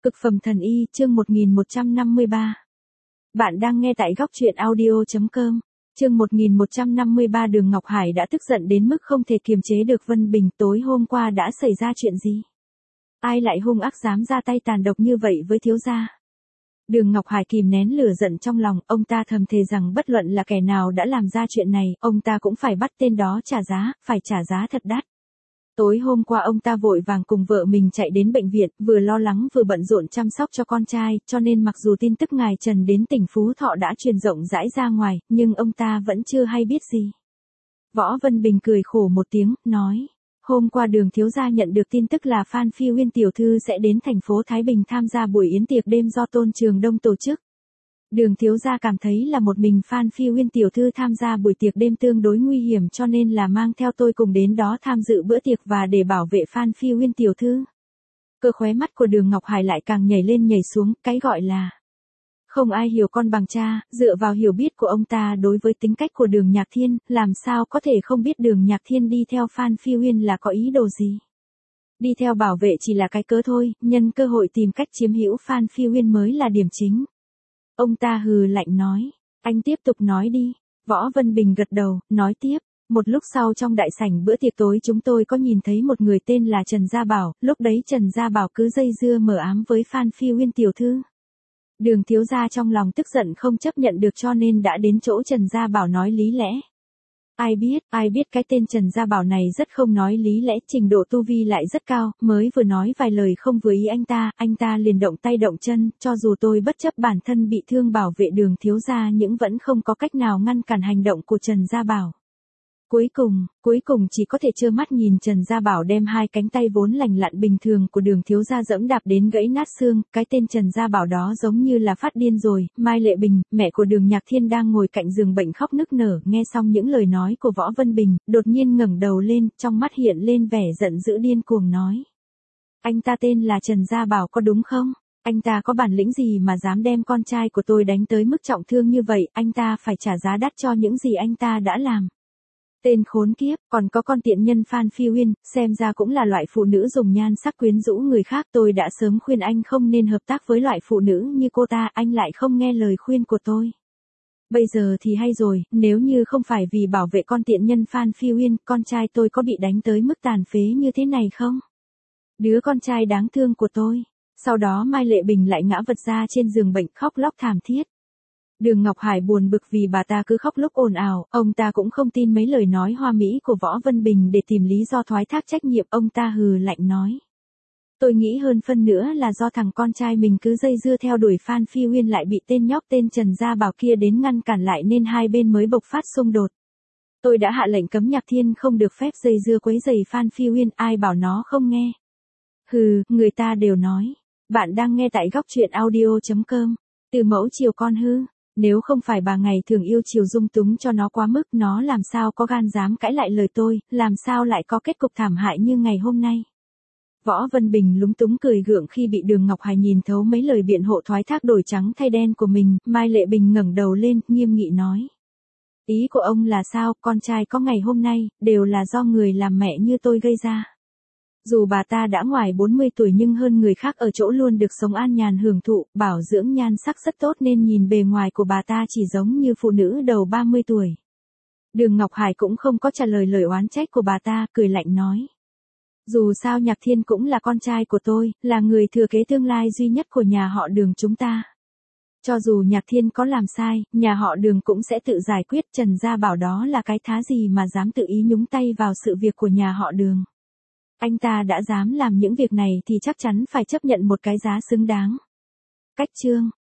Cực phẩm thần y, chương 1153. Bạn đang nghe tại góc truyện audio.com. Chương 1153. Đường Ngọc Hải đã tức giận đến mức không thể kiềm chế được. Vân Bình, tối hôm qua đã xảy ra chuyện gì? Ai lại hung ác dám ra tay tàn độc như vậy với thiếu gia? Đường Ngọc Hải kìm nén lửa giận trong lòng, ông ta thầm thề rằng bất luận là kẻ nào đã làm ra chuyện này, ông ta cũng phải bắt tên đó trả giá, phải trả giá thật đắt. Tối hôm qua ông ta vội vàng cùng vợ mình chạy đến bệnh viện, vừa lo lắng vừa bận rộn chăm sóc cho con trai, cho nên mặc dù tin tức ngài Trần đến tỉnh Phú Thọ đã truyền rộng rãi ra ngoài, nhưng ông ta vẫn chưa hay biết gì. Võ Vân Bình cười khổ một tiếng, nói, hôm qua Đường thiếu gia nhận được tin tức là Phan Phi Uyên tiểu thư sẽ đến thành phố Thái Bình tham gia buổi yến tiệc đêm do Tôn Trường Đông tổ chức. Đường thiếu gia cảm thấy là một mình Phan Phi Uyên tiểu thư tham gia buổi tiệc đêm tương đối nguy hiểm, cho nên là mang theo tôi cùng đến đó tham dự bữa tiệc và để bảo vệ Phan Phi Uyên tiểu thư. Cơ khóe mắt của Đường Ngọc Hải lại càng nhảy lên nhảy xuống, cái gọi là không ai hiểu con bằng cha. Dựa vào hiểu biết của ông ta đối với tính cách của Đường Nhạc Thiên, làm sao có thể không biết Đường Nhạc Thiên đi theo Phan Phi Uyên là có ý đồ gì. Đi theo bảo vệ chỉ là cái cớ thôi, nhân cơ hội tìm cách chiếm hữu Phan Phi Uyên mới là điểm chính. Ông ta hừ lạnh nói, anh tiếp tục nói đi. Võ Vân Bình gật đầu, nói tiếp, một lúc sau trong đại sảnh bữa tiệc tối chúng tôi có nhìn thấy một người tên là Trần Gia Bảo, lúc đấy Trần Gia Bảo cứ dây dưa mờ ám với Phan Phi Uyên tiểu thư. Đường thiếu gia trong lòng tức giận không chấp nhận được cho nên đã đến chỗ Trần Gia Bảo nói lý lẽ. Ai biết cái tên Trần Gia Bảo này rất không nói lý lẽ, trình độ tu vi lại rất cao, mới vừa nói vài lời không vừa ý anh ta liền động tay động chân, cho dù tôi bất chấp bản thân bị thương bảo vệ Đường thiếu gia nhưng vẫn không có cách nào ngăn cản hành động của Trần Gia Bảo. Cuối cùng chỉ có thể trơ mắt nhìn Trần Gia Bảo đem hai cánh tay vốn lành lặn bình thường của Đường thiếu gia dẫm đạp đến gãy nát xương. Cái tên Trần Gia Bảo đó giống như là phát điên rồi. Mai Lệ Bình, mẹ của Đường Nhạc Thiên đang ngồi cạnh giường bệnh khóc nức nở, nghe xong những lời nói của Võ Vân Bình, đột nhiên ngẩng đầu lên, trong mắt hiện lên vẻ giận dữ điên cuồng nói: anh ta tên là Trần Gia Bảo có đúng không? Anh ta có bản lĩnh gì mà dám đem con trai của tôi đánh tới mức trọng thương như vậy? Anh ta phải trả giá đắt cho những gì anh ta đã làm. Tên khốn kiếp, còn có con tiện nhân Phan Phi Uyên, xem ra cũng là loại phụ nữ dùng nhan sắc quyến rũ người khác. Tôi đã sớm khuyên anh không nên hợp tác với loại phụ nữ như cô ta, anh lại không nghe lời khuyên của tôi. Bây giờ thì hay rồi, nếu như không phải vì bảo vệ con tiện nhân Phan Phi Uyên, con trai tôi có bị đánh tới mức tàn phế như thế này không? Đứa con trai đáng thương của tôi. Sau đó Mai Lệ Bình lại ngã vật ra trên giường bệnh khóc lóc thảm thiết. Đường Ngọc Hải buồn bực vì bà ta cứ khóc lúc ồn ào, ông ta cũng không tin mấy lời nói hoa mỹ của Võ Vân Bình để tìm lý do thoái thác trách nhiệm. Ông ta hừ lạnh nói, tôi nghĩ hơn phân nữa là do thằng con trai mình cứ dây dưa theo đuổi Phan Phi Uyên lại bị tên nhóc tên Trần Gia Bảo kia đến ngăn cản lại nên hai bên mới bộc phát xung đột. Tôi đã hạ lệnh cấm Nhạc Thiên không được phép dây dưa quấy rầy Phan Phi Uyên, ai bảo nó không nghe. Hừ, người ta đều nói. Bạn đang nghe tại góc truyện audio.com. Từ mẫu chiều con hư. Nếu không phải bà ngày thường yêu chiều dung túng cho nó quá mức, nó làm sao có gan dám cãi lại lời tôi, làm sao lại có kết cục thảm hại như ngày hôm nay. Võ Vân Bình lúng túng cười gượng khi bị Đường Ngọc Hải nhìn thấu mấy lời biện hộ thoái thác đổi trắng thay đen của mình. Mai Lệ Bình ngẩng đầu lên, nghiêm nghị nói, ý của ông là sao? Con trai có ngày hôm nay, đều là do người làm mẹ như tôi gây ra. Dù bà ta đã ngoài 40 tuổi nhưng hơn người khác ở chỗ luôn được sống an nhàn hưởng thụ, bảo dưỡng nhan sắc rất tốt nên nhìn bề ngoài của bà ta chỉ giống như phụ nữ đầu 30 tuổi. Đường Ngọc Hải cũng không có trả lời lời oán trách của bà ta, cười lạnh nói, dù sao Nhạc Thiên cũng là con trai của tôi, là người thừa kế tương lai duy nhất của nhà họ Đường chúng ta. Cho dù Nhạc Thiên có làm sai, nhà họ Đường cũng sẽ tự giải quyết. Trần Gia Bảo đó là cái thá gì mà dám tự ý nhúng tay vào sự việc của nhà họ Đường. Anh ta đã dám làm những việc này thì chắc chắn phải chấp nhận một cái giá xứng đáng. Cách chương